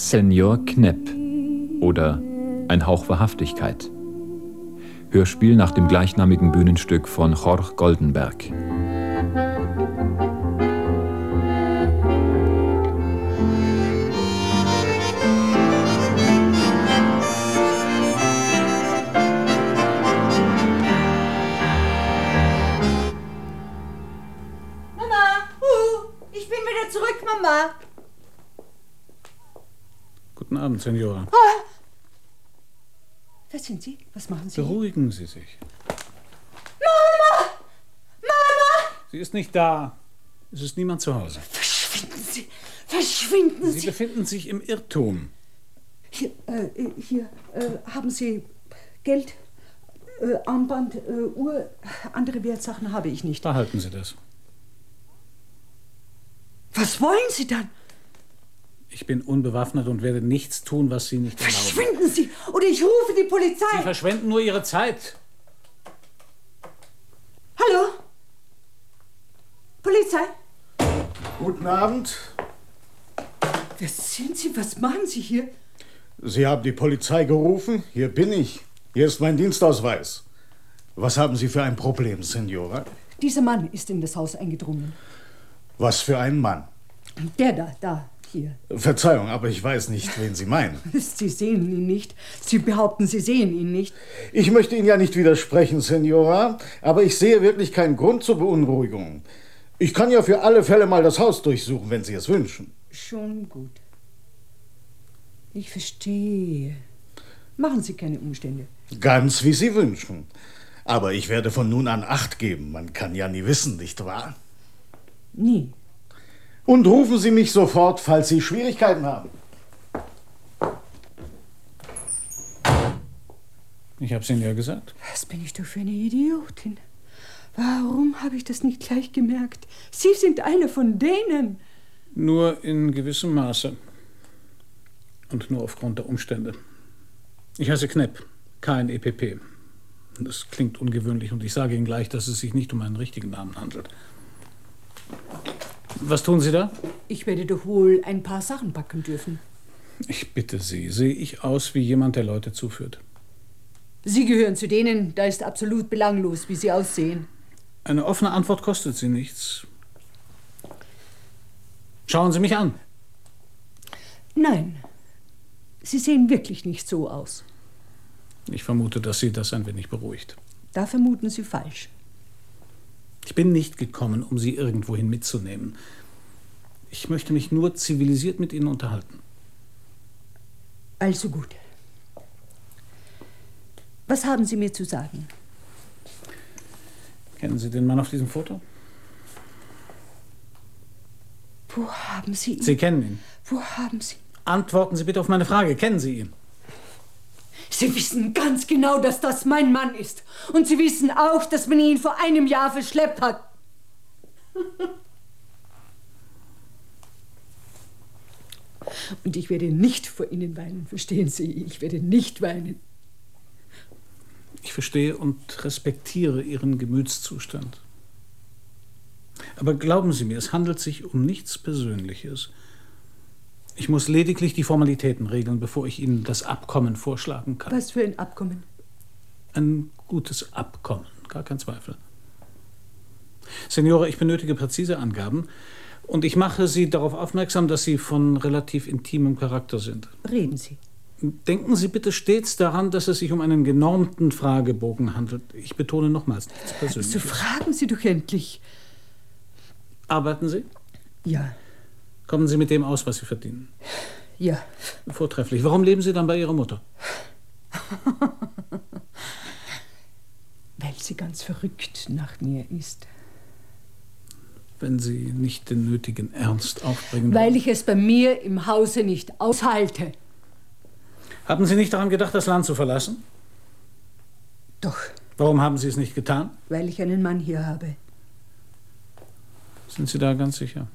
Senior Knepp oder Ein Hauch Wahrhaftigkeit. Hörspiel nach dem gleichnamigen Bühnenstück von Jorge Goldenberg. Ich bin wieder zurück, Mama. Guten Abend, Senora. Ah. Wer sind Sie? Was machen Sie? Beruhigen Sie sich. Mama! Mama! Sie ist nicht da. Es ist niemand zu Hause. Verschwinden Sie! Verschwinden Sie! Sie befinden sich im Irrtum. Hier, haben Sie Geld, Armband, Uhr, andere Wertsachen habe ich nicht. Behalten Sie das. Was wollen Sie dann? Ich bin unbewaffnet und werde nichts tun, was Sie nicht erlauben. Verschwinden Sie, oder ich rufe die Polizei! Sie verschwenden nur Ihre Zeit. Hallo? Polizei? Guten Abend. Wer sind Sie? Was machen Sie hier? Sie haben die Polizei gerufen? Hier bin ich. Hier ist mein Dienstausweis. Was haben Sie für ein Problem, Senora? Dieser Mann ist in das Haus eingedrungen. Was für ein Mann? Der da, hier. Verzeihung, aber ich weiß nicht, wen Sie meinen. Sie sehen ihn nicht. Sie behaupten, Sie sehen ihn nicht. Ich möchte Ihnen ja nicht widersprechen, Senora, aber ich sehe wirklich keinen Grund zur Beunruhigung. Ich kann ja für alle Fälle mal das Haus durchsuchen, wenn Sie es wünschen. Schon gut. Ich verstehe. Machen Sie keine Umstände. Ganz wie Sie wünschen. Aber ich werde von nun an Acht geben. Man kann ja nie wissen, nicht wahr? Nie. Und rufen Sie mich sofort, falls Sie Schwierigkeiten haben. Ich habe es Ihnen ja gesagt. Was bin ich doch für eine Idiotin? Warum habe ich das nicht gleich gemerkt? Sie sind eine von denen. Nur in gewissem Maße. Und nur aufgrund der Umstände. Ich heiße Knepp, KNEPP. Das klingt ungewöhnlich und ich sage Ihnen gleich, dass es sich nicht um einen richtigen Namen handelt. Was tun Sie da? Ich werde doch wohl ein paar Sachen packen dürfen. Ich bitte Sie, sehe ich aus wie jemand, der Leute zuführt? Sie gehören zu denen, da ist absolut belanglos, wie Sie aussehen. Eine offene Antwort kostet Sie nichts. Schauen Sie mich an. Nein, Sie sehen wirklich nicht so aus. Ich vermute, dass Sie das ein wenig beruhigt. Da vermuten Sie falsch. Ich bin nicht gekommen, um Sie irgendwohin mitzunehmen. Ich möchte mich nur zivilisiert mit Ihnen unterhalten. Also gut. Was haben Sie mir zu sagen? Kennen Sie den Mann auf diesem Foto? Wo haben Sie ihn? Sie kennen ihn. Wo haben Sie? Antworten Sie bitte auf meine Frage. Kennen Sie ihn? Sie wissen ganz genau, dass das mein Mann ist. Und Sie wissen auch, dass man ihn vor einem Jahr verschleppt hat. Und ich werde nicht vor Ihnen weinen, verstehen Sie? Ich werde nicht weinen. Ich verstehe und respektiere Ihren Gemütszustand. Aber glauben Sie mir, es handelt sich um nichts Persönliches. Ich muss lediglich die Formalitäten regeln, bevor ich Ihnen das Abkommen vorschlagen kann. Was für ein Abkommen? Ein gutes Abkommen, gar kein Zweifel. Senora, ich benötige präzise Angaben und ich mache Sie darauf aufmerksam, dass sie von relativ intimem Charakter sind. Reden Sie. Denken Sie bitte stets daran, dass es sich um einen genormten Fragebogen handelt. Ich betone nochmals, nichts Persönliches. So fragen Sie doch endlich. Arbeiten Sie? Ja. Kommen Sie mit dem aus, was Sie verdienen? Ja. Vortrefflich. Warum leben Sie dann bei Ihrer Mutter? Weil sie ganz verrückt nach mir ist. Wenn Sie nicht den nötigen Ernst aufbringen. Weil ich es bei mir im Hause nicht aushalte. Haben Sie nicht daran gedacht, das Land zu verlassen? Doch. Warum haben Sie es nicht getan? Weil ich einen Mann hier habe. Sind Sie da ganz sicher?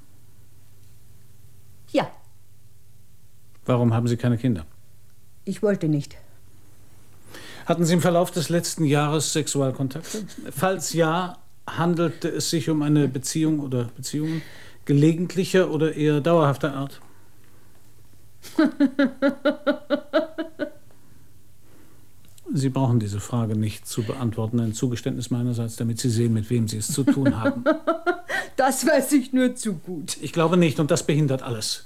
Ja. Warum haben Sie keine Kinder? Ich wollte nicht. Hatten Sie im Verlauf des letzten Jahres Sexualkontakte? Falls ja, handelte es sich um eine Beziehung oder Beziehungen gelegentlicher oder eher dauerhafter Art? Sie brauchen diese Frage nicht zu beantworten. Ein Zugeständnis meinerseits, damit Sie sehen, mit wem Sie es zu tun haben. Das weiß ich nur zu gut. Ich glaube nicht, und das behindert alles.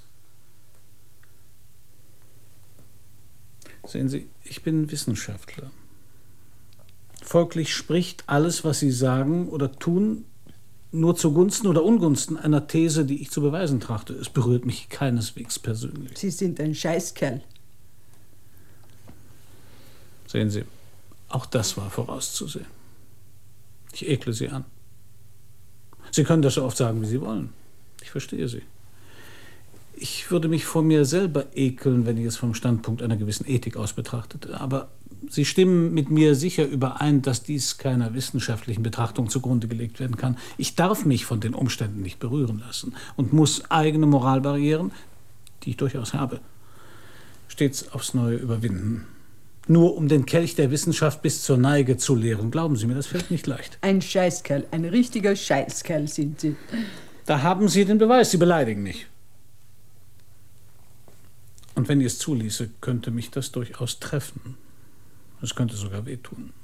Sehen Sie, ich bin Wissenschaftler. Folglich spricht alles, was Sie sagen oder tun, nur zugunsten oder ungunsten einer These, die ich zu beweisen trachte. Es berührt mich keineswegs persönlich. Sie sind ein Scheißkerl. Sehen Sie, auch das war vorauszusehen. Ich ekle Sie an. Sie können das so oft sagen, wie Sie wollen. Ich verstehe Sie. Ich würde mich vor mir selber ekeln, wenn ich es vom Standpunkt einer gewissen Ethik aus betrachtete. Aber Sie stimmen mit mir sicher überein, dass dies keiner wissenschaftlichen Betrachtung zugrunde gelegt werden kann. Ich darf mich von den Umständen nicht berühren lassen und muss eigene Moralbarrieren, die ich durchaus habe, stets aufs Neue überwinden. Nur um den Kelch der Wissenschaft bis zur Neige zu leeren. Glauben Sie mir, das fällt nicht leicht. Ein Scheißkerl, ein richtiger Scheißkerl sind Sie. Da haben Sie den Beweis, Sie beleidigen mich. Und wenn ich es zuließe, könnte mich das durchaus treffen. Es könnte sogar wehtun.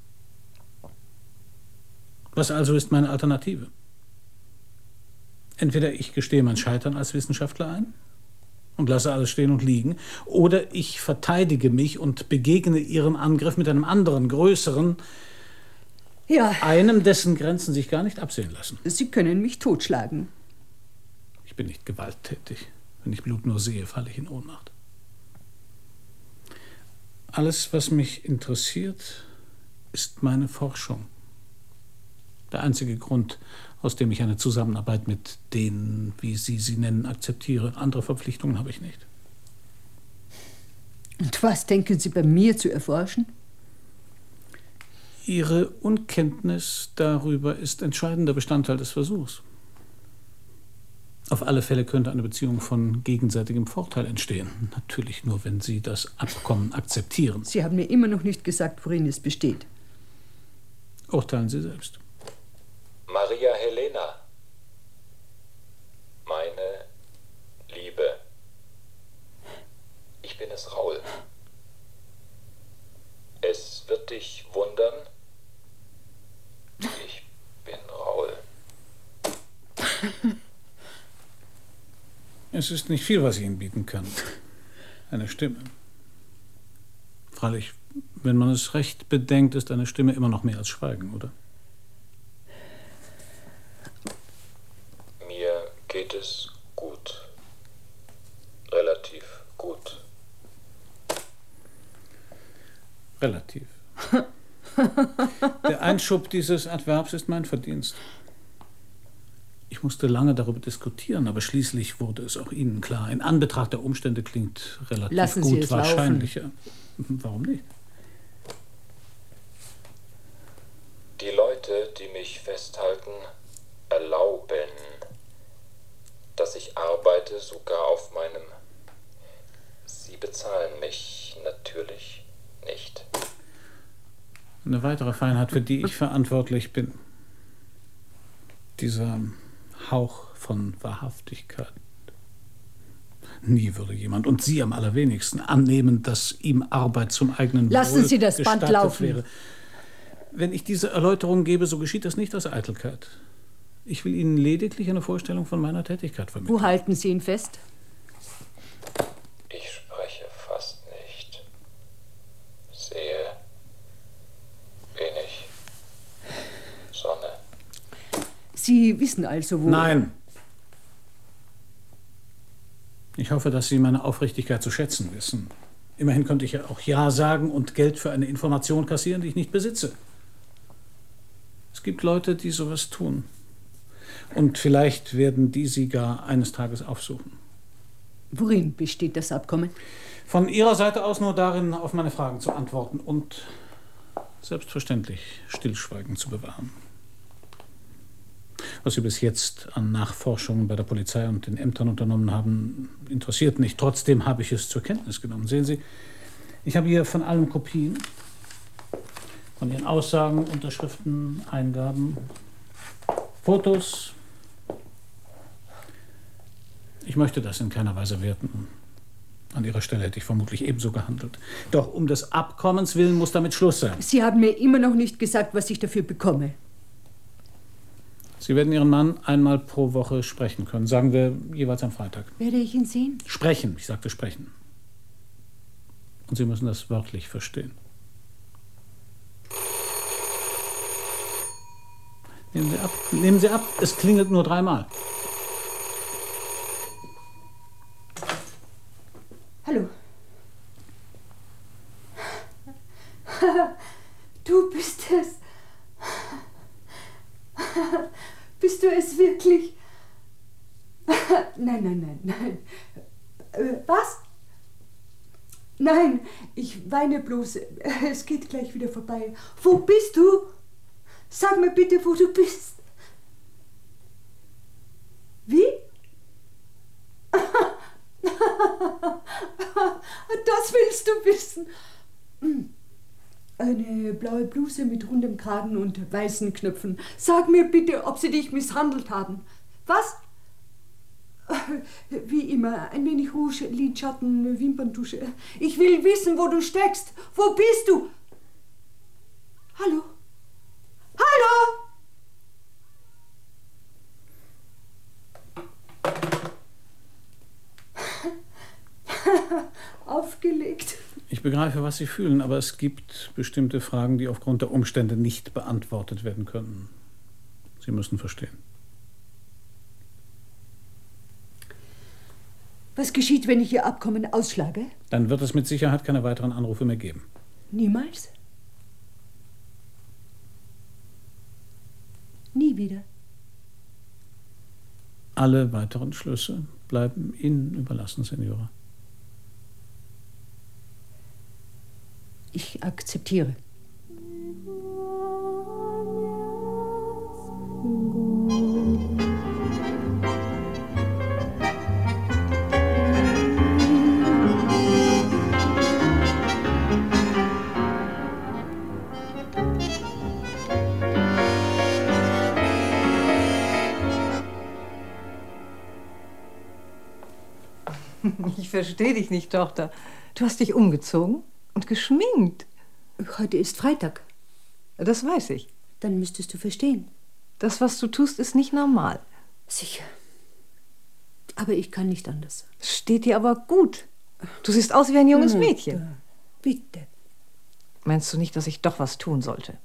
Was also ist meine Alternative? Entweder ich gestehe mein Scheitern als Wissenschaftler ein und lasse alles stehen und liegen, oder ich verteidige mich und begegne Ihrem Angriff mit einem anderen, größeren, einem, dessen Grenzen sich gar nicht absehen lassen. Sie können mich totschlagen. Ich bin nicht gewalttätig. Wenn ich Blut nur sehe, falle ich in Ohnmacht. Alles, was mich interessiert, ist meine Forschung. Der einzige Grund, aus dem ich eine Zusammenarbeit mit denen, wie Sie sie nennen, akzeptiere. Andere Verpflichtungen habe ich nicht. Und was denken Sie bei mir zu erforschen? Ihre Unkenntnis darüber ist entscheidender Bestandteil des Versuchs. Auf alle Fälle könnte eine Beziehung von gegenseitigem Vorteil entstehen. Natürlich nur, wenn Sie das Abkommen akzeptieren. Sie haben mir immer noch nicht gesagt, worin es besteht. Urteilen Sie selbst. Maria Helena, meine Liebe, ich bin es, Raul. Es wird dich wundern, ich bin Raul. Es ist nicht viel, was ich Ihnen bieten kann. Eine Stimme. Freilich, wenn man es recht bedenkt, ist eine Stimme immer noch mehr als Schweigen, oder? Mir geht es gut. Relativ gut. Relativ. Der Einschub dieses Adverbs ist mein Verdienst. Ich musste lange darüber diskutieren, aber schließlich wurde es auch Ihnen klar. In Anbetracht der Umstände klingt relativ Lassen Sie gut es wahrscheinlicher. Warum nicht? Die Leute, die mich festhalten, erlauben, dass ich arbeite, sogar auf meinem. Sie bezahlen mich natürlich nicht. Eine weitere Feinheit, für die ich verantwortlich bin. Dieser Hauch von Wahrhaftigkeit. Nie würde jemand, und Sie am allerwenigsten, annehmen, dass ihm Arbeit zum eigenen Lassen Wohl Sie das Band gestattet laufen. wäre. Wenn ich diese Erläuterung gebe, so geschieht das nicht aus Eitelkeit. Ich will Ihnen lediglich eine Vorstellung von meiner Tätigkeit vermitteln. Wo halten Sie ihn fest? Ich spreche fast nicht. Sehe wenig Sonne. Sie wissen also, wo... Nein. Ich hoffe, dass Sie meine Aufrichtigkeit zu schätzen wissen. Immerhin könnte ich ja auch Ja sagen und Geld für eine Information kassieren, die ich nicht besitze. Es gibt Leute, die sowas tun. Und vielleicht werden die Sie gar eines Tages aufsuchen. Worin besteht das Abkommen? Von Ihrer Seite aus nur darin, auf meine Fragen zu antworten und selbstverständlich Stillschweigen zu bewahren. Was Sie bis jetzt an Nachforschungen bei der Polizei und den Ämtern unternommen haben, interessiert nicht. Trotzdem habe ich es zur Kenntnis genommen. Sehen Sie, ich habe hier von allem Kopien, von Ihren Aussagen, Unterschriften, Eingaben, Fotos. Ich möchte das in keiner Weise werten. An Ihrer Stelle hätte ich vermutlich ebenso gehandelt. Doch um des Abkommens willen muss damit Schluss sein. Sie haben mir immer noch nicht gesagt, was ich dafür bekomme. Sie werden Ihren Mann einmal pro Woche sprechen können. Sagen wir jeweils am Freitag. Werde ich ihn sehen? Sprechen, ich sagte sprechen. Und Sie müssen das wörtlich verstehen. Nehmen Sie ab, es klingelt nur 3-mal. Hallo. Du bist es. Bist du es wirklich? Nein. Was? Nein, ich weine bloß. Es geht gleich wieder vorbei. Wo bist du? Sag mir bitte, wo du bist. Wie? Das willst du wissen. Eine blaue Bluse mit rundem Kragen und weißen Knöpfen. Sag mir bitte, ob sie dich misshandelt haben. Was? Wie immer, ein wenig Rouge, Lidschatten, Wimperntusche. Ich will wissen, wo du steckst. Wo bist du? Hallo? Hallo? Aufgelegt. Ich begreife, was Sie fühlen, aber es gibt bestimmte Fragen, die aufgrund der Umstände nicht beantwortet werden können. Sie müssen verstehen. Was geschieht, wenn ich Ihr Abkommen ausschlage? Dann wird es mit Sicherheit keine weiteren Anrufe mehr geben. Niemals? Nie wieder? Alle weiteren Schlüsse bleiben Ihnen überlassen, Signora. Ich akzeptiere. Ich verstehe dich nicht, Tochter. Du hast dich umgezogen und geschminkt. Heute ist Freitag. Das weiß ich. Dann müsstest du verstehen. Das, was du tust, ist nicht normal. Sicher. Aber ich kann nicht anders. Es steht dir aber gut. Du siehst aus wie ein junges Mädchen. Bitte. Meinst du nicht, dass ich doch was tun sollte?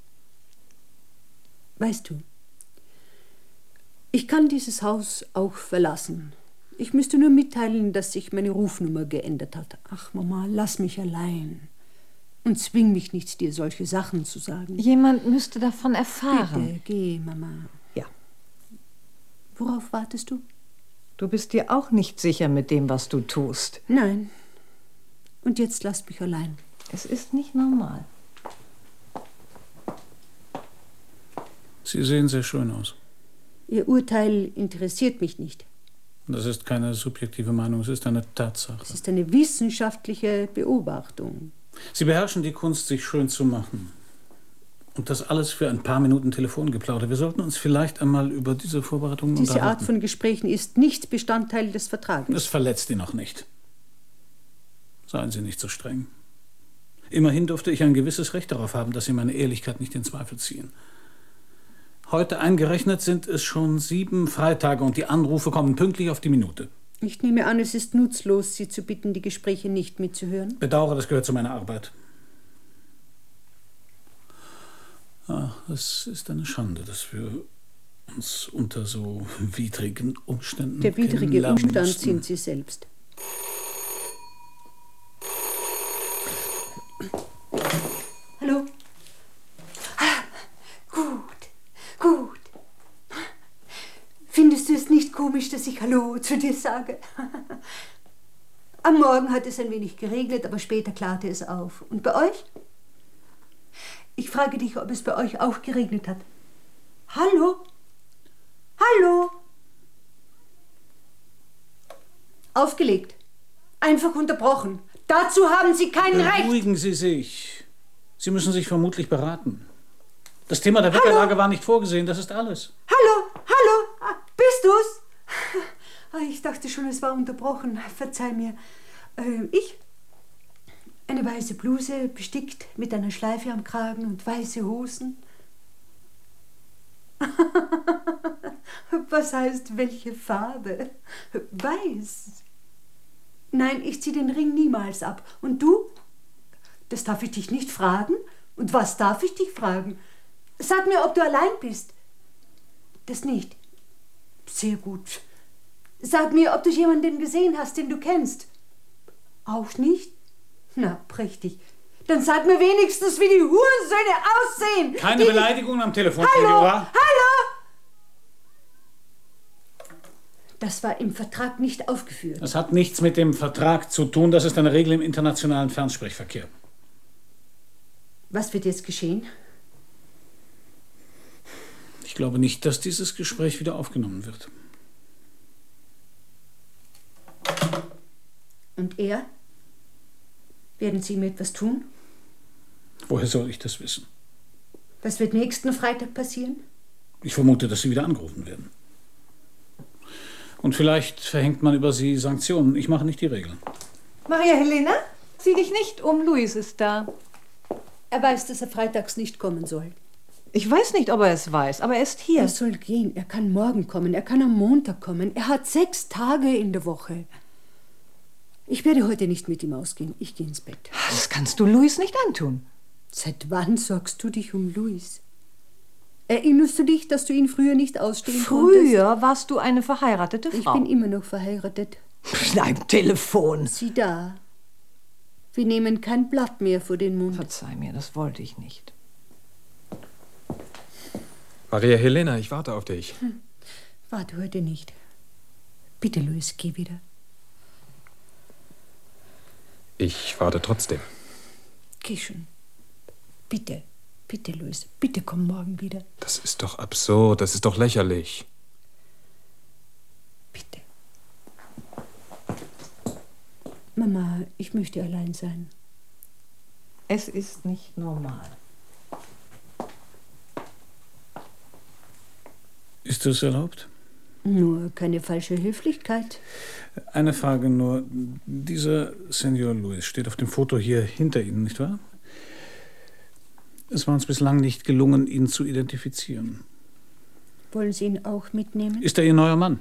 Weißt du, ich kann dieses Haus auch verlassen. Ich müsste nur mitteilen, dass sich meine Rufnummer geändert hat. Ach, Mama, lass mich allein. Und zwing mich nicht, dir solche Sachen zu sagen. Jemand müsste davon erfahren. Bitte, geh, Mama. Ja. Worauf wartest du? Du bist dir auch nicht sicher mit dem, was du tust. Nein. Und jetzt lass mich allein. Es ist nicht normal. Sie sehen sehr schön aus. Ihr Urteil interessiert mich nicht. Das ist keine subjektive Meinung, es ist eine Tatsache. Es ist eine wissenschaftliche Beobachtung. Sie beherrschen die Kunst, sich schön zu machen. Und das alles für ein paar Minuten Telefongeplauder. Wir sollten uns vielleicht einmal über diese Vorbereitungen unterhalten. Diese Art von Gesprächen ist nicht Bestandteil des Vertrages. Es verletzt ihn auch nicht. Seien Sie nicht so streng. Immerhin durfte ich ein gewisses Recht darauf haben, dass Sie meine Ehrlichkeit nicht in Zweifel ziehen. Heute eingerechnet sind es schon 7 Freitage und die Anrufe kommen pünktlich auf die Minute. Ich nehme an, es ist nutzlos, Sie zu bitten, die Gespräche nicht mitzuhören. Bedauere, das gehört zu meiner Arbeit. Ach, es ist eine Schande, dass wir uns unter so widrigen Umständen Der widrige kennenlernen Umstand mussten. sind Sie selbst. Hallo? Gut. Findest du es nicht komisch, dass ich Hallo zu dir sage? Am Morgen hat es ein wenig geregnet, aber später klarte es auf. Und bei euch? Ich frage dich, ob es bei euch auch geregnet hat. Hallo? Hallo? Aufgelegt. Einfach unterbrochen. Dazu haben Sie kein Recht. Beruhigen Sie sich. Sie müssen sich vermutlich beraten. Das Thema der Wetterlage war nicht vorgesehen, das ist alles. Hallo? Bist du's? Ich dachte schon, es war unterbrochen. Verzeih mir. Ich? Eine weiße Bluse, bestickt mit einer Schleife am Kragen und weiße Hosen. Was heißt welche Farbe? Weiß. Nein, ich ziehe den Ring niemals ab. Und du? Das darf ich dich nicht fragen. Und was darf ich dich fragen? Sag mir, ob du allein bist. Das nicht. Sehr gut. Sag mir, ob du jemanden gesehen hast, den du kennst. Auch nicht? Na, prächtig. Dann sag mir wenigstens, wie die Hurensöhne aussehen. Keine Beleidigung am Telefon, Hallo, Senora. hallo! Das war im Vertrag nicht aufgeführt. Das hat nichts mit dem Vertrag zu tun. Das ist eine Regel im internationalen Fernsprechverkehr. Was wird jetzt geschehen? Ich glaube nicht, dass dieses Gespräch wieder aufgenommen wird. Und er? Werden Sie ihm etwas tun? Woher soll ich das wissen? Was wird nächsten Freitag passieren? Ich vermute, dass Sie wieder angerufen werden. Und vielleicht verhängt man über Sie Sanktionen. Ich mache nicht die Regeln. Maria Helena, sieh dich nicht um. Luis ist da. Er weiß, dass er freitags nicht kommen soll. Ich weiß nicht, ob er es weiß, aber er ist hier. Er soll gehen. Er kann morgen kommen. Er kann am Montag kommen. Er hat 6 Tage in der Woche. Ich werde heute nicht mit ihm ausgehen. Ich gehe ins Bett. Das kannst du Luis nicht antun. Seit wann sorgst du dich um Luis? Erinnerst du dich, dass du ihn früher nicht ausstehen konntest? Früher warst du eine verheiratete Frau. Ich bin immer noch verheiratet. Dein Telefon. Sieh da. Wir nehmen kein Blatt mehr vor den Mund. Verzeih mir, das wollte ich nicht. Maria Helena, ich warte auf dich. Warte heute nicht. Bitte, Luis, geh wieder. Ich warte trotzdem. Geh schon. Bitte, bitte, Luis, bitte komm morgen wieder. Das ist doch absurd, das ist doch lächerlich. Bitte. Mama, ich möchte allein sein. Es ist nicht normal. Ist das erlaubt? Nur keine falsche Höflichkeit. Eine Frage nur. Dieser Senor Luis steht auf dem Foto hier hinter Ihnen, nicht wahr? Es war uns bislang nicht gelungen, ihn zu identifizieren. Wollen Sie ihn auch mitnehmen? Ist er Ihr neuer Mann?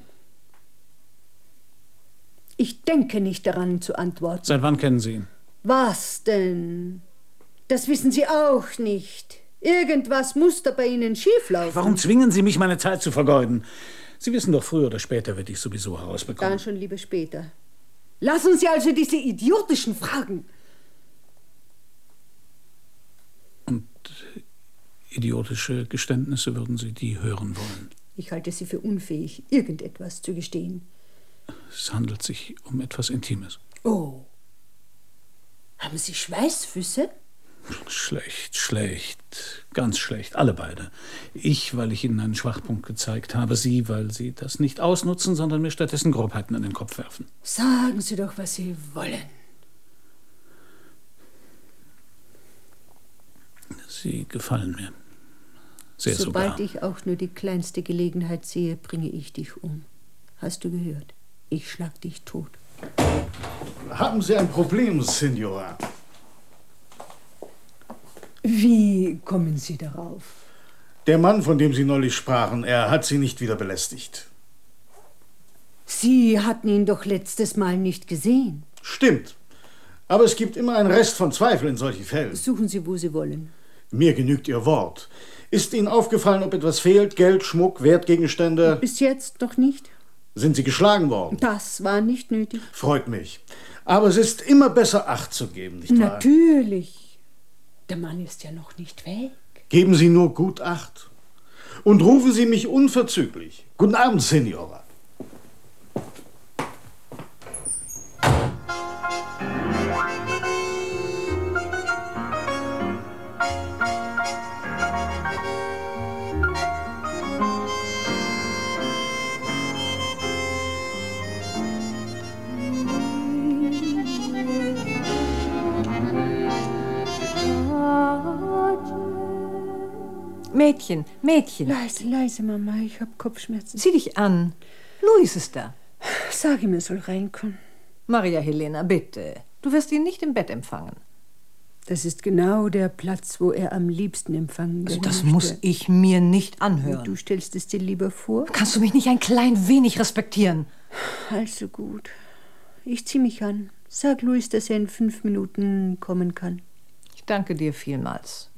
Ich denke nicht daran zu antworten. Seit wann kennen Sie ihn? Was denn? Das wissen Sie auch nicht. Irgendwas muss da bei Ihnen schieflaufen. Warum zwingen Sie mich, meine Zeit zu vergeuden? Sie wissen doch, früher oder später werde ich sowieso herausbekommen. Dann schon lieber später. Lassen Sie also diese idiotischen Fragen. Und idiotische Geständnisse würden Sie die hören wollen? Ich halte Sie für unfähig, irgendetwas zu gestehen. Es handelt sich um etwas Intimes. Oh. Haben Sie Schweißfüße? Schlecht, ganz schlecht, alle beide. Ich, weil ich Ihnen einen Schwachpunkt gezeigt habe, Sie, weil Sie das nicht ausnutzen, sondern mir stattdessen Grobheiten an den Kopf werfen. Sagen Sie doch, was Sie wollen. Sie gefallen mir. Sehr Sobald sogar. ich auch nur die kleinste Gelegenheit sehe, bringe ich dich um. Hast du gehört? Ich schlag dich tot. Haben Sie ein Problem, Signora? Wie kommen Sie darauf? Der Mann, von dem Sie neulich sprachen, er hat Sie nicht wieder belästigt. Sie hatten ihn doch letztes Mal nicht gesehen. Stimmt. Aber es gibt immer einen Rest von Zweifel in solchen Fällen. Suchen Sie, wo Sie wollen. Mir genügt Ihr Wort. Ist Ihnen aufgefallen, ob etwas fehlt? Geld, Schmuck, Wertgegenstände? Bis jetzt noch nicht. Sind Sie geschlagen worden? Das war nicht nötig. Freut mich. Aber es ist immer besser, Acht zu geben, nicht wahr? Natürlich. Der Mann ist ja noch nicht weg. Geben Sie nur gut Acht. Und rufen Sie mich unverzüglich. Guten Abend, Signora. Mädchen, Mädchen. Leise, leise, Mama, ich habe Kopfschmerzen. Zieh dich an. Luis ist da. Sag ihm, er soll reinkommen. Maria Helena, bitte. Du wirst ihn nicht im Bett empfangen. Das ist genau der Platz, wo er am liebsten empfangen wird. Das muss ich mir nicht anhören. Du stellst es dir lieber vor? Kannst du mich nicht ein klein wenig respektieren? Also gut. Ich zieh mich an. Sag Louis, dass er in 5 Minuten kommen kann. Ich danke dir vielmals.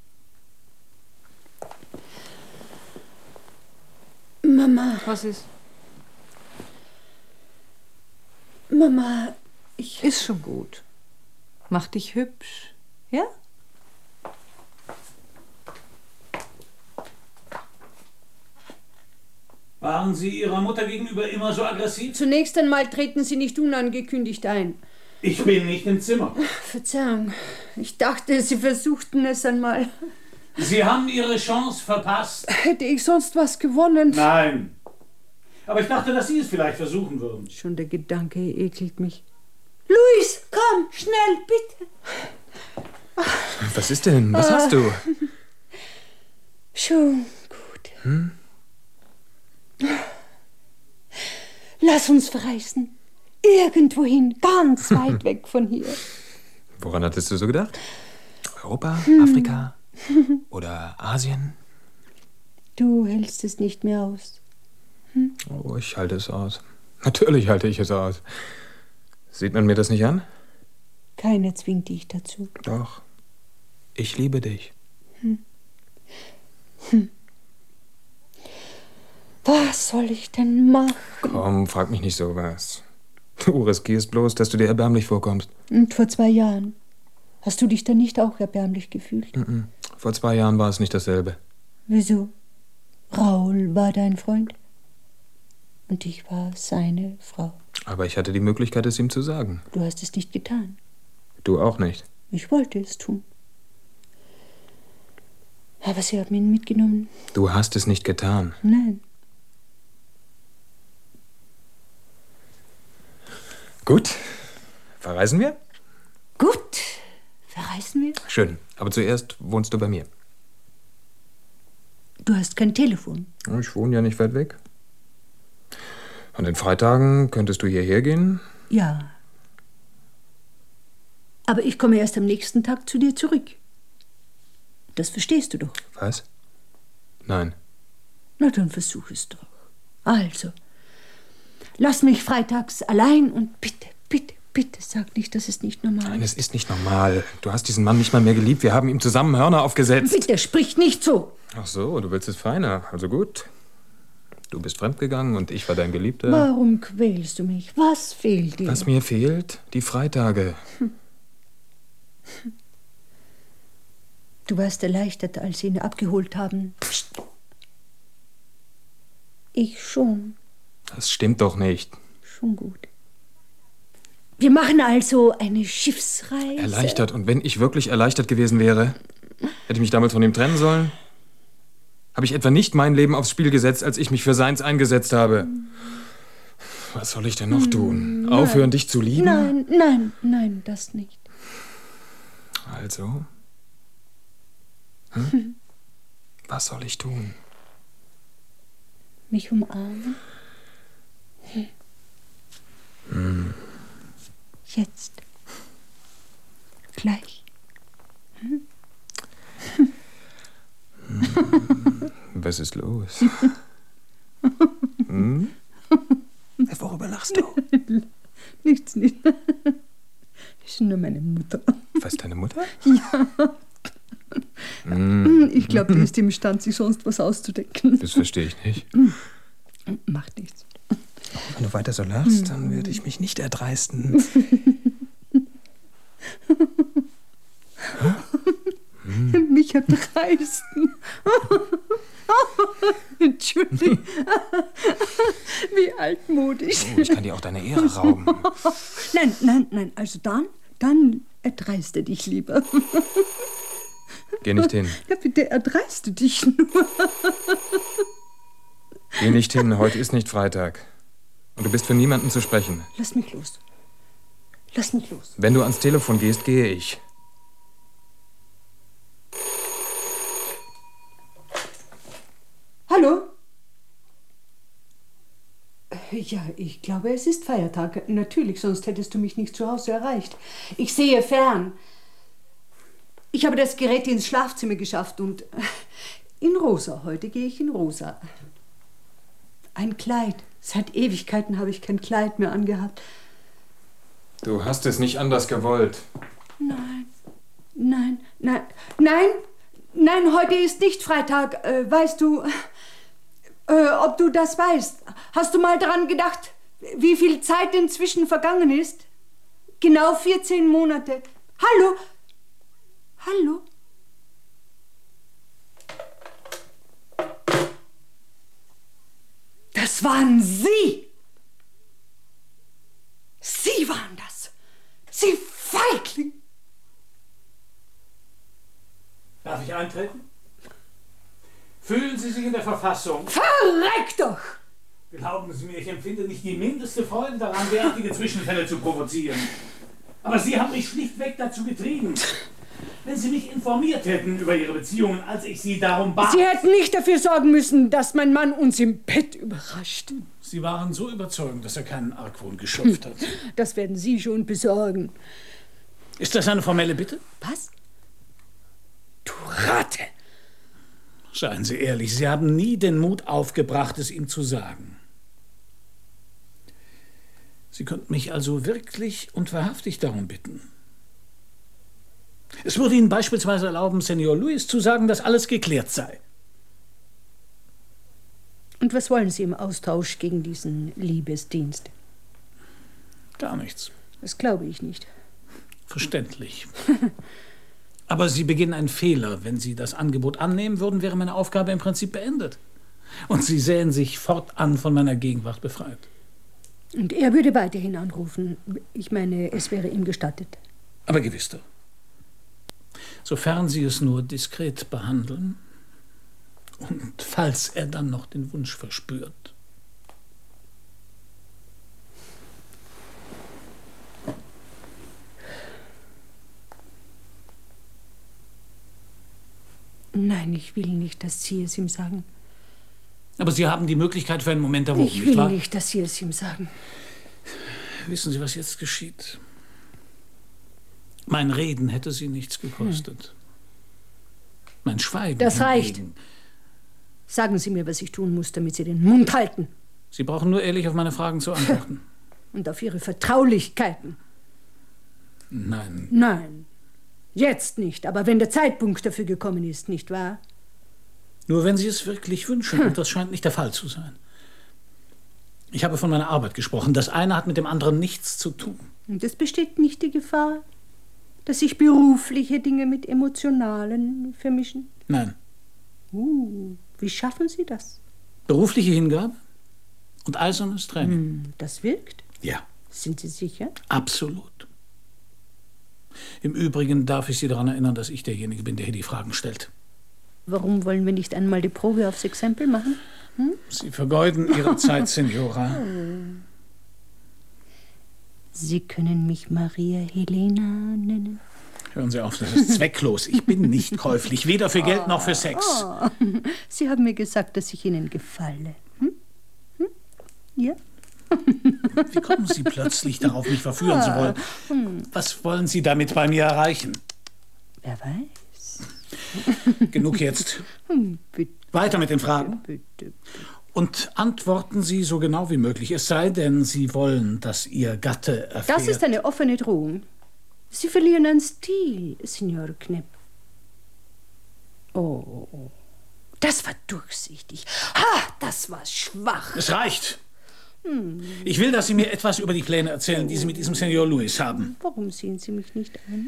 Mama. Was ist? Mama, Ist schon gut. Mach dich hübsch, ja? Waren Sie Ihrer Mutter gegenüber immer so aggressiv? Zunächst einmal treten Sie nicht unangekündigt ein. Ich bin nicht im Zimmer. Verzeihung, ich dachte, Sie versuchten es einmal. Sie haben Ihre Chance verpasst. Hätte ich sonst was gewonnen? Nein. Aber ich dachte, dass Sie es vielleicht versuchen würden. Schon der Gedanke ekelt mich. Luis, komm, schnell, bitte. Was ist denn? Was hast du? Schon gut. Lass uns verreisen. Irgendwohin, ganz weit weg von hier. Woran hattest du so gedacht? Europa? Afrika? Oder Asien? Du hältst es nicht mehr aus. Oh, ich halte es aus. Natürlich halte ich es aus. Sieht man mir das nicht an? Keiner zwingt dich dazu. Doch. Ich liebe dich. Was soll ich denn machen? Komm, frag mich nicht sowas. Du riskierst bloß, dass du dir erbärmlich vorkommst. Und vor 2 Jahren. Hast du dich dann nicht auch erbärmlich gefühlt? Vor 2 Jahren war es nicht dasselbe. Wieso? Raoul war dein Freund und ich war seine Frau. Aber ich hatte die Möglichkeit, es ihm zu sagen. Du hast es nicht getan. Du auch nicht. Ich wollte es tun. Aber sie haben ihn mitgenommen. Du hast es nicht getan. Nein. Gut. Verreisen wir? Gut. Verreisen wir? Schön. Aber zuerst wohnst du bei mir. Du hast kein Telefon. Ich wohne ja nicht weit weg. An den Freitagen könntest du hierher gehen? Ja. Aber ich komme erst am nächsten Tag zu dir zurück. Das verstehst du doch. Was? Nein. Na, dann versuch es doch. Also, lass mich freitags allein und bitte, bitte, bitte sag nicht, das ist nicht normal. Nein, es ist nicht normal. Du hast diesen Mann nicht mal mehr geliebt. Wir haben ihm zusammen Hörner aufgesetzt. Bitte, sprich nicht so. Ach so, du willst es feiner. Also gut. Du bist fremdgegangen und ich war dein Geliebter. Warum quälst du mich? Was fehlt dir? Was mir fehlt? Die Freitage. Du warst erleichtert, als sie ihn abgeholt haben. Psst. Ich schon. Das stimmt doch nicht. Schon gut. Wir machen also eine Schiffsreise. Erleichtert. Und wenn ich wirklich erleichtert gewesen wäre, hätte ich mich damals von ihm trennen sollen? Habe ich etwa nicht mein Leben aufs Spiel gesetzt, als ich mich für seins eingesetzt habe? Was soll ich denn noch tun? Nein. Aufhören, dich zu lieben? Nein, nein, nein, das nicht. Also? Was soll ich tun? Mich umarmen? Jetzt. Gleich. Was ist los? Worüber lachst du? Nichts, nicht. Das ist nur meine Mutter. Was, deine Mutter? Ja. Ich glaube, die ist imstande, sich sonst was auszudenken. Das verstehe ich nicht. Macht nichts. Wenn du weiter so lachst, dann werde ich mich nicht erdreisten. Mich erdreisten. Entschuldigung. Wie altmodisch. Oh, ich kann dir auch deine Ehre rauben. Nein, nein, nein. Also dann erdreiste dich lieber. Geh nicht hin. Ja, bitte erdreiste dich nur. Geh nicht hin, heute ist nicht Freitag. Und du bist für niemanden zu sprechen. Lass mich los. Lass mich los. Wenn du ans Telefon gehst, gehe ich. Hallo? Ja, ich glaube, es ist Feiertag. Natürlich, sonst hättest du mich nicht zu Hause erreicht. Ich sehe fern. Ich habe das Gerät ins Schlafzimmer geschafft und in rosa. Heute gehe ich in rosa. Ein Kleid. Seit Ewigkeiten habe ich kein Kleid mehr angehabt. Du hast es nicht anders gewollt. Nein, heute ist nicht Freitag. Weißt du, ob du das weißt? Hast du mal daran gedacht, wie viel Zeit inzwischen vergangen ist? Genau 14 Monate. Hallo? Hallo? Das waren Sie! Sie waren das! Sie Feigling! Darf ich eintreten? Fühlen Sie sich in der Verfassung? Verreck doch! Glauben Sie mir, ich empfinde nicht die mindeste Freude daran, derartige Zwischenfälle zu provozieren. Aber Sie haben mich schlichtweg dazu getrieben. Wenn Sie mich informiert hätten über Ihre Beziehungen, als ich Sie darum bat... Sie hätten nicht dafür sorgen müssen, dass mein Mann uns im Bett überrascht. Sie waren so überzeugend, dass er keinen Argwohn geschöpft hat. Das werden Sie schon besorgen. Ist das eine formelle Bitte? Was? Du Ratte! Seien Sie ehrlich, Sie haben nie den Mut aufgebracht, es ihm zu sagen. Sie könnten mich also wirklich und wahrhaftig darum bitten. Es würde Ihnen beispielsweise erlauben, Senor Luis zu sagen, dass alles geklärt sei. Und was wollen Sie im Austausch gegen diesen Liebesdienst? Gar nichts. Das glaube ich nicht. Verständlich. Aber Sie begehen einen Fehler. Wenn Sie das Angebot annehmen würden, wäre meine Aufgabe im Prinzip beendet. Und Sie sähen sich fortan von meiner Gegenwart befreit. Und er würde weiterhin anrufen. Ich meine, es wäre ihm gestattet. Aber gewiss doch. Sofern Sie es nur diskret behandeln und falls er dann noch den Wunsch verspürt. Nein, ich will nicht, dass Sie es ihm sagen. Aber Sie haben die Möglichkeit für einen Moment erwogen, Ich nicht will wahr? nicht, dass Sie es ihm sagen. Wissen Sie, was jetzt geschieht? Mein Reden hätte Sie nichts gekostet. Mein Schweigen. Das reicht. hingegen. Sagen Sie mir, was ich tun muss, damit Sie den Mund halten. Sie brauchen nur ehrlich auf meine Fragen zu antworten. Und auf Ihre Vertraulichkeiten. Nein. Nein, jetzt nicht, aber wenn der Zeitpunkt dafür gekommen ist, nicht wahr? Nur wenn Sie es wirklich wünschen, und das scheint nicht der Fall zu sein. Ich habe von meiner Arbeit gesprochen. Das eine hat mit dem anderen nichts zu tun. Und es besteht nicht die Gefahr, dass sich berufliche Dinge mit emotionalen vermischen? Nein. Wie schaffen Sie das? Berufliche Hingabe und eisernes Training. Das wirkt? Ja, Sind Sie sicher? absolut. Im Übrigen darf ich Sie daran erinnern, dass ich derjenige bin, der hier die Fragen stellt. Warum wollen wir nicht einmal die Probe aufs Exempel machen? Sie vergeuden Ihre Zeit, Signora. Sie können mich Maria Helena nennen. Hören Sie auf, das ist zwecklos. Ich bin nicht käuflich, weder für Geld noch für Sex. Sie haben mir gesagt, dass ich Ihnen gefalle. Ja? Wie kommen Sie plötzlich darauf, mich verführen zu wollen? Was wollen Sie damit bei mir erreichen? Wer weiß. Genug jetzt. Bitte, Weiter mit den Fragen. bitte. Und antworten Sie so genau wie möglich. Es sei denn, Sie wollen, dass Ihr Gatte erfährt. Das ist eine offene Drohung. Sie verlieren an Stil, Signor Knepp. Oh, das war durchsichtig. Das war schwach. Es reicht. Ich will, dass Sie mir etwas über die Pläne erzählen, die Sie mit diesem Senor Luis haben. Warum sehen Sie mich nicht an?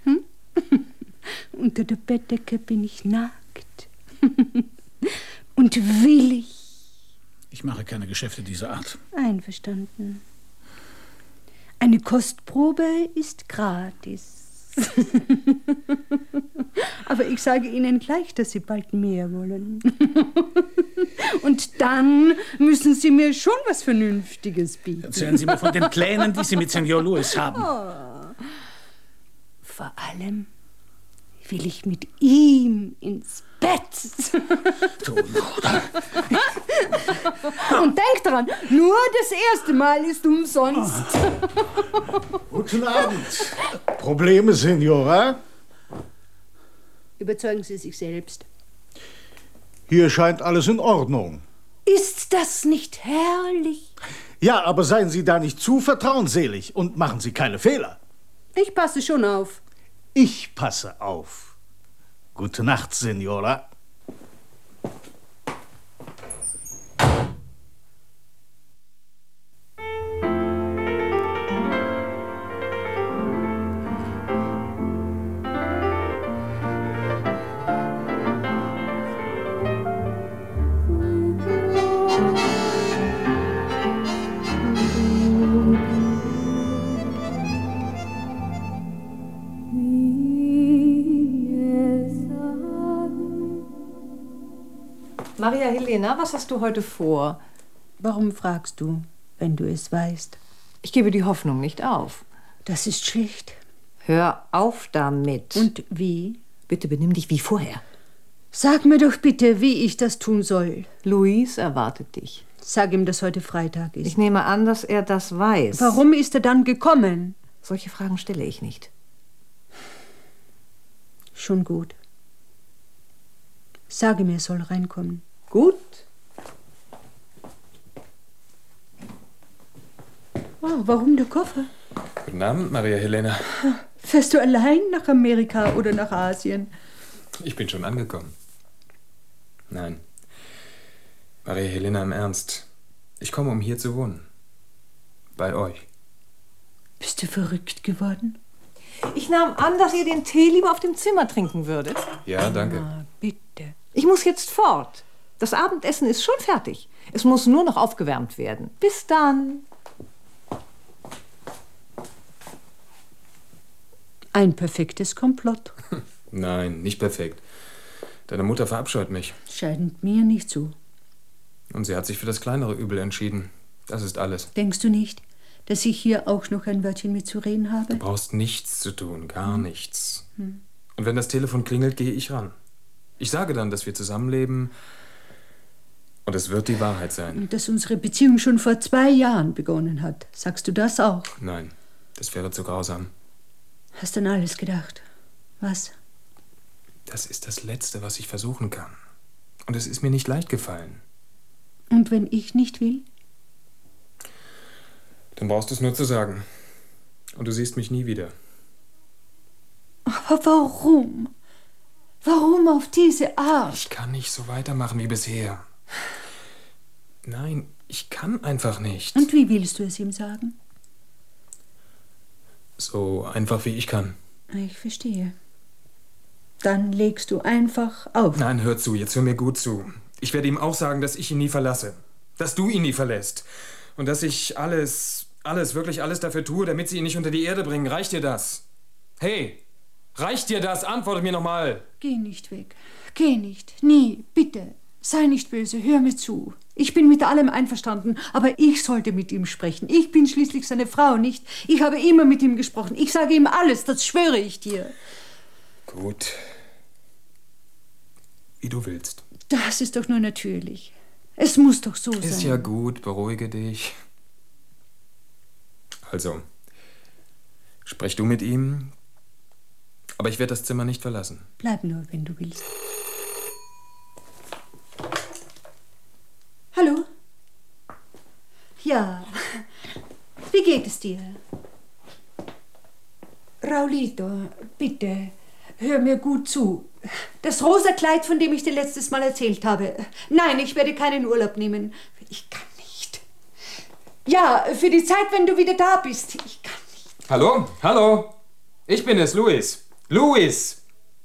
Unter der Bettdecke bin ich nackt. Und willig. Ich mache keine Geschäfte dieser Art. Einverstanden. Eine Kostprobe ist gratis. Aber ich sage Ihnen gleich, dass Sie bald mehr wollen. Und dann müssen Sie mir schon was Vernünftiges bieten. Erzählen Sie mir von den Plänen, die Sie mit Senor Luis haben. Vor allem, will ich mit ihm ins Bett. Du Nora. Und denk dran, nur das erste Mal ist umsonst. Guten Abend. Probleme, Signora? Überzeugen Sie sich selbst. Hier scheint alles in Ordnung. Ist das nicht herrlich? Ja, aber seien Sie da nicht zu vertrauensselig und machen Sie keine Fehler. Ich passe schon auf. Ich passe auf. Gute Nacht, Signora. Maria Helena, was hast du heute vor? Warum fragst du, wenn du es weißt? Ich gebe die Hoffnung nicht auf. Das ist schlicht. Hör auf damit. Und wie? Bitte benimm dich wie vorher. Sag mir doch bitte, wie ich das tun soll. Luis erwartet dich. Sag ihm, dass heute Freitag ist. Ich nehme an, dass er das weiß. Warum ist er dann gekommen? Solche Fragen stelle ich nicht. Schon gut. Sag ihm, er soll reinkommen. Gut. Oh, warum der Koffer? Guten Abend, Maria Helena. Fährst du allein nach Amerika oder nach Asien? Ich bin schon angekommen. Nein. Maria Helena, im Ernst. Ich komme, um hier zu wohnen. Bei euch. Bist du verrückt geworden? Ich nahm an, dass ihr den Tee lieber auf dem Zimmer trinken würdet. Ja, danke. Ah, bitte. Ich muss jetzt fort. Das Abendessen ist schon fertig. Es muss nur noch aufgewärmt werden. Bis dann. Ein perfektes Komplott. Nein, nicht perfekt. Deine Mutter verabscheut mich. Scheint mir nicht zu. Und sie hat sich für das kleinere Übel entschieden. Das ist alles. Denkst du nicht, dass ich hier auch noch ein Wörtchen mitzureden habe? Du brauchst nichts zu tun, gar nichts. Und wenn das Telefon klingelt, gehe ich ran. Ich sage dann, dass wir zusammenleben und es wird die Wahrheit sein. Und dass unsere Beziehung schon vor 2 Jahren begonnen hat. Sagst du das auch? Nein, das wäre zu grausam. Hast an alles gedacht. Was? Das ist das Letzte, was ich versuchen kann. Und es ist mir nicht leicht gefallen. Und wenn ich nicht will? Dann brauchst du es nur zu sagen. Und du siehst mich nie wieder. Aber warum? Warum auf diese Art? Ich kann nicht so weitermachen wie bisher. Nein, ich kann einfach nicht. Und wie willst du es ihm sagen? So einfach wie ich kann. Ich verstehe. Dann legst du einfach auf. Nein, hör zu, jetzt hör mir gut zu. Ich werde ihm auch sagen, dass ich ihn nie verlasse. Dass du ihn nie verlässt. Und dass ich wirklich alles dafür tue, damit sie ihn nicht unter die Erde bringen. Reicht dir das? Hey, reicht dir das? Antworte mir nochmal. Geh nicht weg. Geh nicht. Nie. Bitte. Sei nicht böse. Hör mir zu. Ich bin mit allem einverstanden, aber ich sollte mit ihm sprechen. Ich bin schließlich seine Frau, nicht? Ich habe immer mit ihm gesprochen. Ich sage ihm alles, das schwöre ich dir. Gut. Wie du willst. Das ist doch nur natürlich. Es muss doch so sein. Ist ja gut, beruhige dich. Also, sprech du mit ihm, aber ich werde das Zimmer nicht verlassen. Bleib nur, wenn du willst. Hallo? Ja, wie geht es dir? Raulito, bitte, hör mir gut zu. Das rosa Kleid, von dem ich dir letztes Mal erzählt habe. Nein, ich werde keinen Urlaub nehmen. Ich kann nicht. Ja, für die Zeit, wenn du wieder da bist. Ich kann nicht. Hallo? Hallo? Ich bin es, Luis. Luis!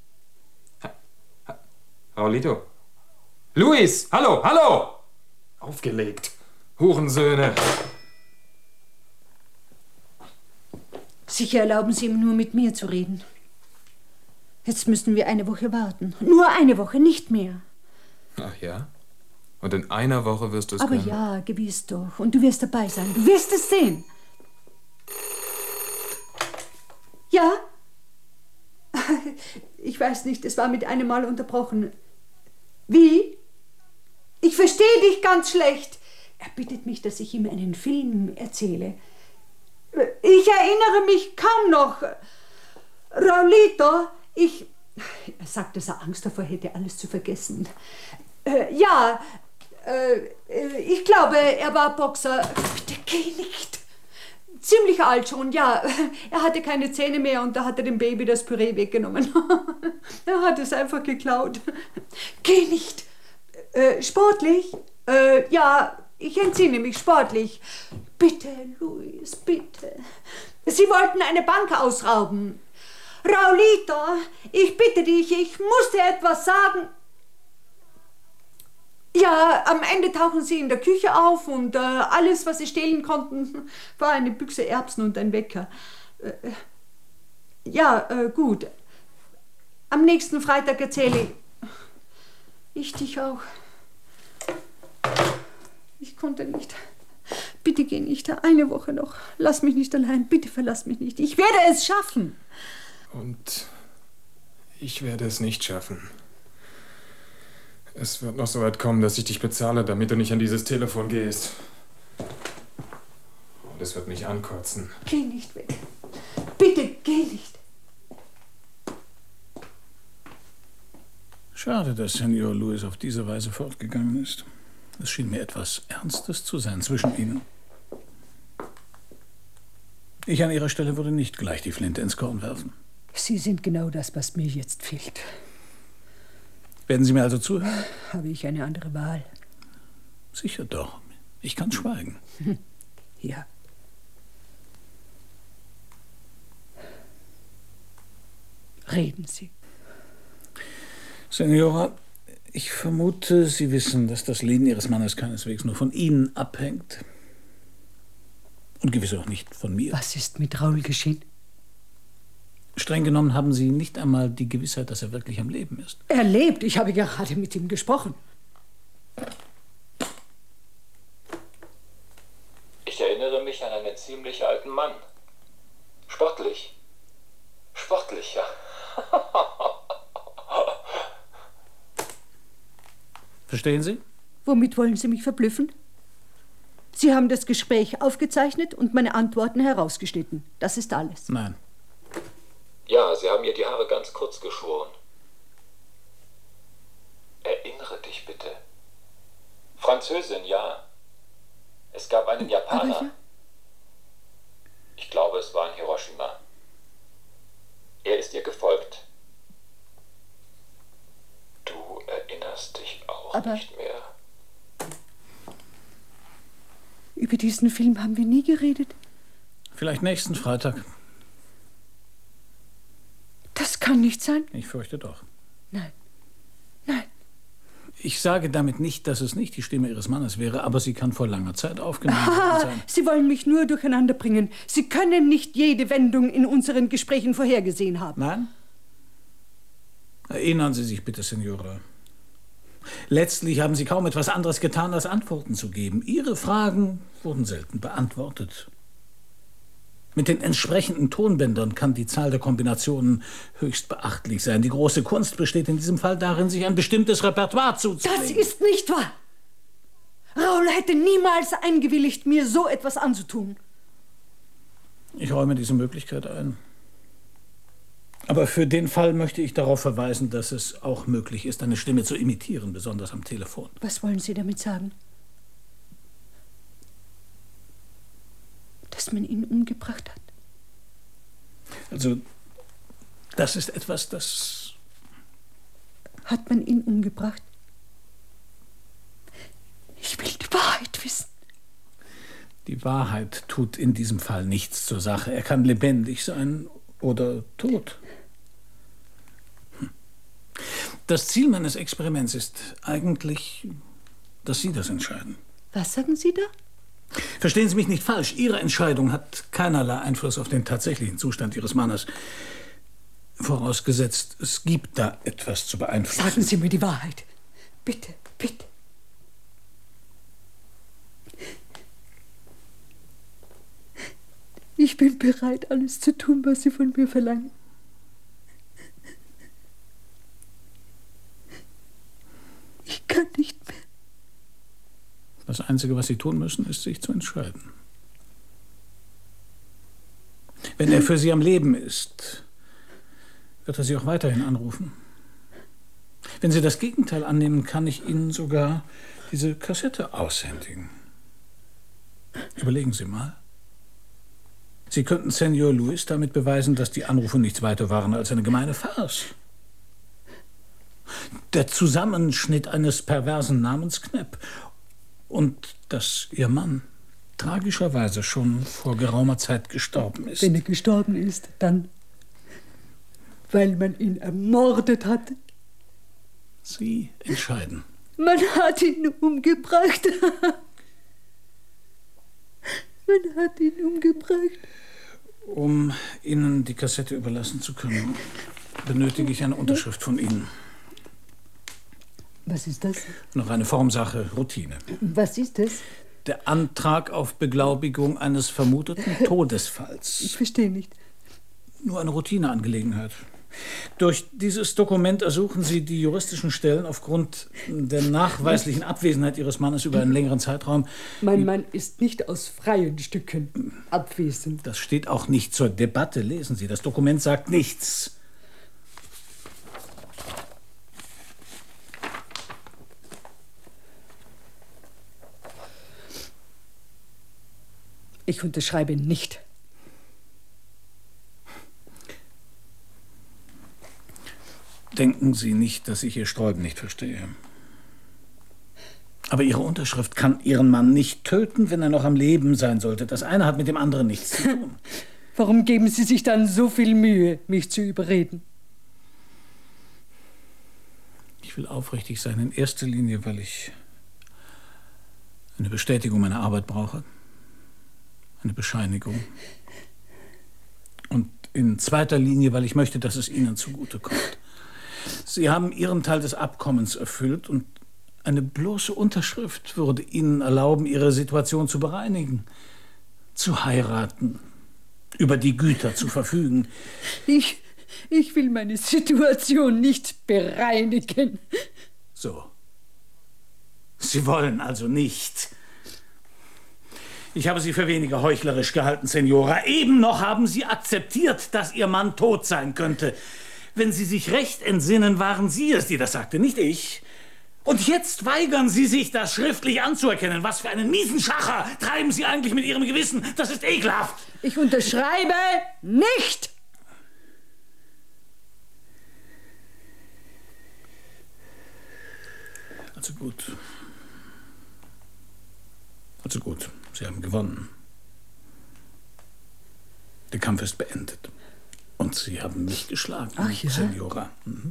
Raulito? Luis! Hallo! Hallo! Aufgelegt. Hurensöhne. Sicher erlauben Sie ihm nur, mit mir zu reden. Jetzt müssen wir eine Woche warten. Nur eine Woche, nicht mehr. Ach ja? Und in einer Woche wirst du es Aber können? ja, gewiss doch. Und du wirst dabei sein. Du wirst es sehen. Ja? Ich weiß nicht, es war mit einem Mal unterbrochen. Wie? Ich verstehe dich ganz schlecht. Er bittet mich, dass ich ihm einen Film erzähle. Ich erinnere mich kaum noch. Raulito, er sagt, dass er Angst davor hätte, alles zu vergessen. Ich glaube, er war Boxer. Bitte geh nicht. Ziemlich alt schon, ja. Er hatte keine Zähne mehr und da hat er dem Baby das Püree weggenommen. Er hat es einfach geklaut. Geh nicht. Sportlich? Ja, ich entsinne mich, sportlich. Bitte, Luis, bitte. Sie wollten eine Bank ausrauben. Raulito, ich bitte dich, ich muss dir etwas sagen. Ja, am Ende tauchen sie in der Küche auf und alles, was sie stehlen konnten, war eine Büchse Erbsen und ein Wecker. Gut. Am nächsten Freitag erzähle ich dich auch. Ich konnte nicht. Bitte geh nicht. Eine Woche noch. Lass mich nicht allein. Bitte verlass mich nicht. Ich werde es schaffen. Und ich werde es nicht schaffen. Es wird noch so weit kommen, dass ich dich bezahle, damit du nicht an dieses Telefon gehst. Und es wird mich ankotzen. Geh nicht weg. Bitte, geh nicht. Schade, dass Senor Luis auf diese Weise fortgegangen ist. Es schien mir etwas Ernstes zu sein zwischen ihnen. Ich an Ihrer Stelle würde nicht gleich die Flinte ins Korn werfen. Sie sind genau das, was mir jetzt fehlt. Werden Sie mir also zuhören? Habe ich eine andere Wahl? Sicher doch. Ich kann schweigen. Ja. Reden Sie. Senora, ich vermute, Sie wissen, dass das Leben Ihres Mannes keineswegs nur von Ihnen abhängt. Und gewiss auch nicht von mir. Was ist mit Raul geschehen? Streng genommen haben Sie nicht einmal die Gewissheit, dass er wirklich am Leben ist. Er lebt. Ich habe gerade mit ihm gesprochen. Ich erinnere mich an einen ziemlich alten Mann. Sportlich. Sportlich, ja. Verstehen Sie? Womit wollen Sie mich verblüffen? Sie haben das Gespräch aufgezeichnet und meine Antworten herausgeschnitten. Das ist alles. Nein. Ja, Sie haben ihr die Haare ganz kurz geschoren. Erinnere dich bitte. Französin, ja. Es gab einen Japaner. Ja. Ich glaube, es war in Hiroshima. Er ist ihr gefolgt. Du erinnerst dich auch nicht mehr. Über diesen Film haben wir nie geredet. Vielleicht nächsten Freitag. Das kann nicht sein. Ich fürchte doch. Nein. Nein. Ich sage damit nicht, dass es nicht die Stimme Ihres Mannes wäre, aber sie kann vor langer Zeit aufgenommen worden sein. Sie wollen mich nur durcheinander bringen. Sie können nicht jede Wendung in unseren Gesprächen vorhergesehen haben. Nein? Erinnern Sie sich bitte, Signora. Letztlich haben Sie kaum etwas anderes getan, als Antworten zu geben. Ihre Fragen wurden selten beantwortet. Mit den entsprechenden Tonbändern kann die Zahl der Kombinationen höchst beachtlich sein. Die große Kunst besteht in diesem Fall darin, sich ein bestimmtes Repertoire zuzulegen. Das ist nicht wahr. Raul hätte niemals eingewilligt, mir so etwas anzutun. Ich räume diese Möglichkeit ein. Aber für den Fall möchte ich darauf verweisen, dass es auch möglich ist, eine Stimme zu imitieren, besonders am Telefon. Was wollen Sie damit sagen? Dass man ihn umgebracht hat? Also, das ist etwas, das... Hat man ihn umgebracht? Ich will die Wahrheit wissen. Die Wahrheit tut in diesem Fall nichts zur Sache. Er kann lebendig sein oder tot. Das Ziel meines Experiments ist eigentlich, dass Sie das entscheiden. Was sagen Sie da? Verstehen Sie mich nicht falsch. Ihre Entscheidung hat keinerlei Einfluss auf den tatsächlichen Zustand Ihres Mannes. Vorausgesetzt, es gibt da etwas zu beeinflussen. Sagen Sie mir die Wahrheit. Bitte, bitte. Ich bin bereit, alles zu tun, was Sie von mir verlangen. Das Einzige, was Sie tun müssen, ist, sich zu entscheiden. Wenn er für Sie am Leben ist, wird er Sie auch weiterhin anrufen. Wenn Sie das Gegenteil annehmen, kann ich Ihnen sogar diese Kassette aushändigen. Überlegen Sie mal. Sie könnten Senor Luis damit beweisen, dass die Anrufe nichts weiter waren als eine gemeine Farce. Der Zusammenschnitt eines perversen Namens Knepp. Und dass Ihr Mann tragischerweise schon vor geraumer Zeit gestorben ist. Wenn er gestorben ist, dann, weil man ihn ermordet hat. Sie entscheiden. Man hat ihn umgebracht. Man hat ihn umgebracht. Um Ihnen die Kassette überlassen zu können, benötige ich eine Unterschrift von Ihnen. Was ist das? Noch eine Formsache, Routine. Was ist das? Der Antrag auf Beglaubigung eines vermuteten Todesfalls. Ich verstehe nicht. Nur eine Routineangelegenheit. Durch dieses Dokument ersuchen Sie die juristischen Stellen aufgrund der nachweislichen Abwesenheit Ihres Mannes über einen längeren Zeitraum. Mein Mann ist nicht aus freien Stücken abwesend. Das steht auch nicht zur Debatte. Lesen Sie, das Dokument sagt nichts. Ich unterschreibe nicht. Denken Sie nicht, dass ich Ihr Sträuben nicht verstehe. Aber Ihre Unterschrift kann Ihren Mann nicht töten, wenn er noch am Leben sein sollte. Das eine hat mit dem anderen nichts zu tun. Warum geben Sie sich dann so viel Mühe, mich zu überreden? Ich will aufrichtig sein, in erster Linie, weil ich eine Bestätigung meiner Arbeit brauche. Eine Bescheinigung. Und in zweiter Linie, weil ich möchte, dass es Ihnen zugutekommt. Sie haben Ihren Teil des Abkommens erfüllt und eine bloße Unterschrift würde Ihnen erlauben, Ihre Situation zu bereinigen, zu heiraten, über die Güter zu verfügen. Ich will meine Situation nicht bereinigen. So. Sie wollen also nicht. Ich habe Sie für weniger heuchlerisch gehalten, Senora. Eben noch haben Sie akzeptiert, dass Ihr Mann tot sein könnte. Wenn Sie sich recht entsinnen, waren Sie es, die das sagte, nicht ich. Und jetzt weigern Sie sich, das schriftlich anzuerkennen. Was für einen miesen Schacher treiben Sie eigentlich mit Ihrem Gewissen? Das ist ekelhaft. Ich unterschreibe nicht. Also gut. Also gut, Sie haben gewonnen. Der Kampf ist beendet. Und Sie haben mich geschlagen, Ach ja? Senora. Mhm.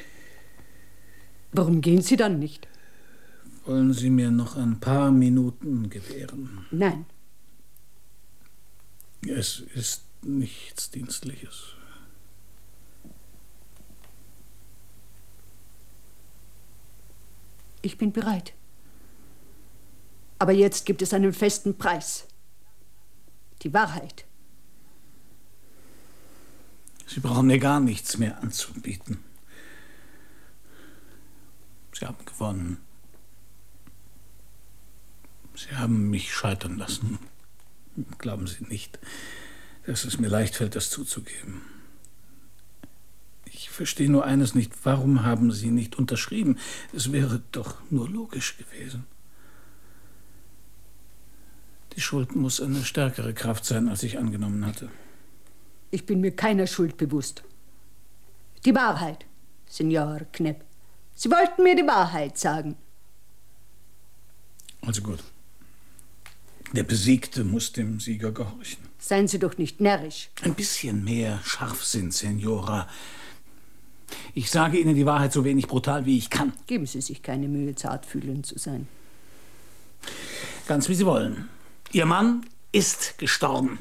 Warum gehen Sie dann nicht? Wollen Sie mir noch ein paar Minuten gewähren? Nein. Es ist nichts Dienstliches. Ich bin bereit. Aber jetzt gibt es einen festen Preis. Die Wahrheit. Sie brauchen mir gar nichts mehr anzubieten. Sie haben gewonnen. Sie haben mich scheitern lassen. Glauben Sie nicht, dass es mir leicht fällt, das zuzugeben. Ich verstehe nur eines nicht. Warum haben Sie nicht unterschrieben? Es wäre doch nur logisch gewesen. Die Schuld muss eine stärkere Kraft sein, als ich angenommen hatte. Ich bin mir keiner Schuld bewusst. Die Wahrheit, Senor Knepp. Sie wollten mir die Wahrheit sagen. Also gut. Der Besiegte muss dem Sieger gehorchen. Seien Sie doch nicht närrisch. Ein bisschen mehr Scharfsinn, Senora. Ich sage Ihnen die Wahrheit so wenig brutal, wie ich kann. Geben Sie sich keine Mühe, zartfühlend zu sein. Ganz wie Sie wollen. Ihr Mann ist gestorben.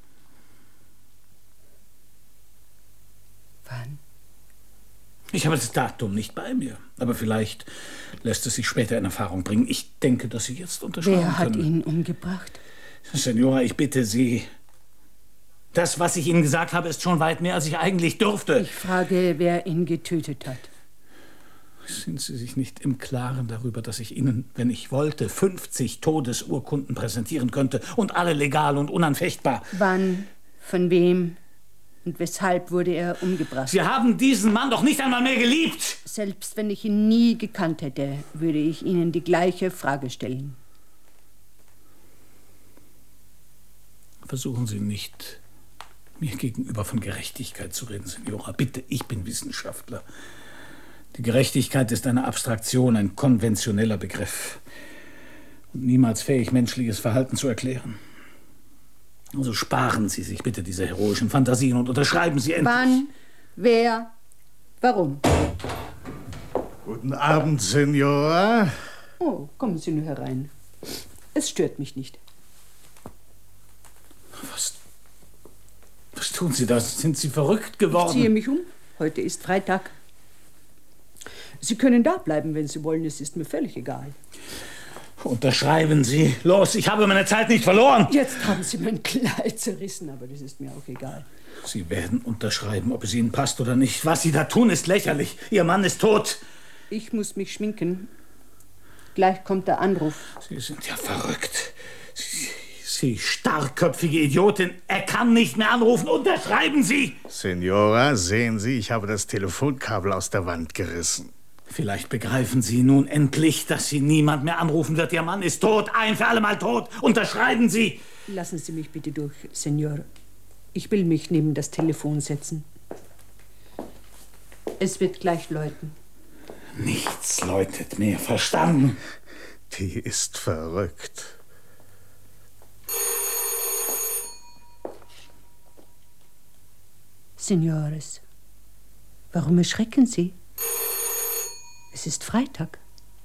Wann? Ich habe das Datum nicht bei mir. Aber vielleicht lässt es sich später in Erfahrung bringen. Ich denke, dass Sie jetzt unterschreiben Wer hat können. ihn umgebracht? Senora, ich bitte Sie. Das, was ich Ihnen gesagt habe, ist schon weit mehr, als ich eigentlich dürfte. Ich frage, wer ihn getötet hat. Sind Sie sich nicht im Klaren darüber, dass ich Ihnen, wenn ich wollte, 50 Todesurkunden präsentieren könnte und alle legal und unanfechtbar? Wann, von wem und weshalb wurde er umgebracht? Sie haben diesen Mann doch nicht einmal mehr geliebt! Selbst wenn ich ihn nie gekannt hätte, würde ich Ihnen die gleiche Frage stellen. Versuchen Sie nicht, mir gegenüber von Gerechtigkeit zu reden, Signora. Bitte, ich bin Wissenschaftler. Die Gerechtigkeit ist eine Abstraktion, ein konventioneller Begriff und niemals fähig, menschliches Verhalten zu erklären. Also sparen Sie sich bitte diese heroischen Fantasien und unterschreiben Sie endlich. Wann, wer, warum? Guten Abend, Signora. Oh, kommen Sie nur herein. Es stört mich nicht. Was tun Sie da? Sind Sie verrückt geworden? Ich ziehe mich um. Heute ist Freitag. Sie können da bleiben, wenn Sie wollen. Es ist mir völlig egal. Unterschreiben Sie. Los, ich habe meine Zeit nicht verloren. Jetzt haben Sie mein Kleid zerrissen, aber das ist mir auch egal. Sie werden unterschreiben, ob es Ihnen passt oder nicht. Was Sie da tun, ist lächerlich. Ihr Mann ist tot. Ich muss mich schminken. Gleich kommt der Anruf. Sie sind ja verrückt. Sie starrköpfige Idiotin. Er kann nicht mehr anrufen. Unterschreiben Sie. Signora, sehen Sie, ich habe das Telefonkabel aus der Wand gerissen. Vielleicht begreifen Sie nun endlich, dass Sie niemand mehr anrufen wird. Ihr Mann ist tot, ein für alle Mal tot. Unterschreiben Sie! Lassen Sie mich bitte durch, Senor. Ich will mich neben das Telefon setzen. Es wird gleich läuten. Nichts läutet mehr, verstanden? Die ist verrückt. Signores, warum erschrecken Sie? Es ist Freitag.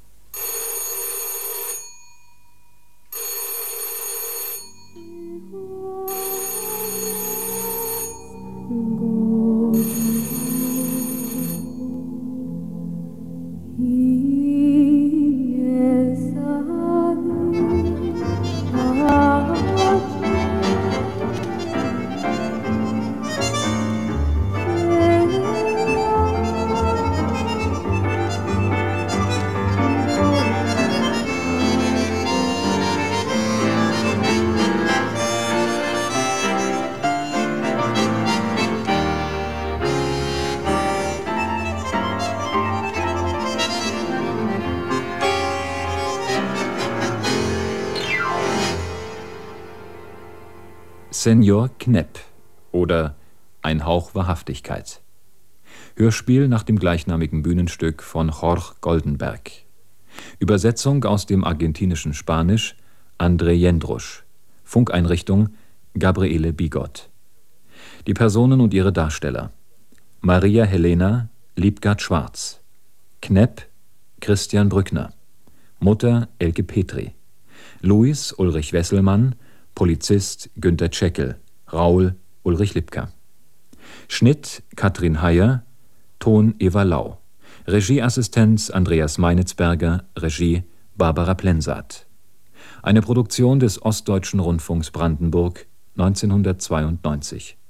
Senor Knepp oder Ein Hauch Wahrhaftigkeit. Hörspiel nach dem gleichnamigen Bühnenstück von Jorge Goldenberg. Übersetzung aus dem argentinischen Spanisch André Jendrusch. Funkeinrichtung Gabriele Bigot. Die Personen und ihre Darsteller: Maria Helena Liebgard Schwarz, Knepp Christian Brückner, Mutter Elke Petri, Luis Ulrich Wesselmann, Polizist Günter Tscheckel, Raul Ulrich Lipka. Schnitt Katrin Heyer, Ton Eva Lau. Regieassistenz Andreas Meinitzberger, Regie Barbara Plensath. Eine Produktion des Ostdeutschen Rundfunks Brandenburg 1992.